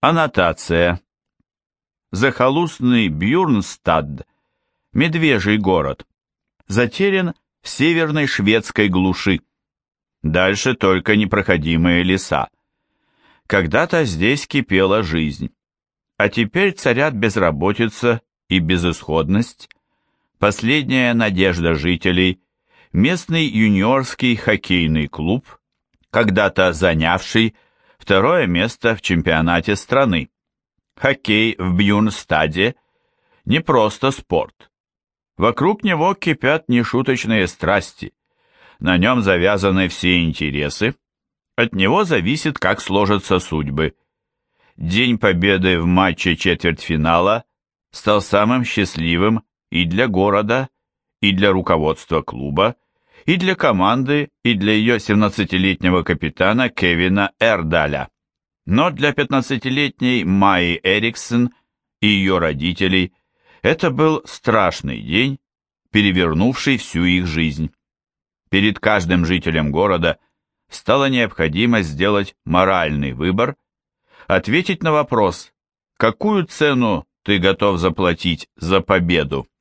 Аннотация. Захолустный Бьюрнстад, медвежий город, затерян в северной шведской глуши. Дальше только непроходимые леса. Когда-то здесь кипела жизнь, а теперь царят безработица и безысходность. Последняя надежда жителей – местный юниорский хоккейный клуб, когда-то занявший второе место в чемпионате страны. Хоккей в Бьюрнстаде – не просто спорт. Вокруг него кипят нешуточные страсти. На нем завязаны все интересы. От него зависит, как сложатся судьбы. День победы в матче четвертьфинала стал самым счастливым и для города, и для руководства клуба, и для команды, и для ее 17-летнего капитана Кевина Эрдаля. Но для 15-летней Майи Эриксон и ее родителей это был страшный день, перевернувший всю их жизнь. Перед каждым жителем города стала необходимость сделать моральный выбор, ответить на вопрос, какую цену ты готов заплатить за победу.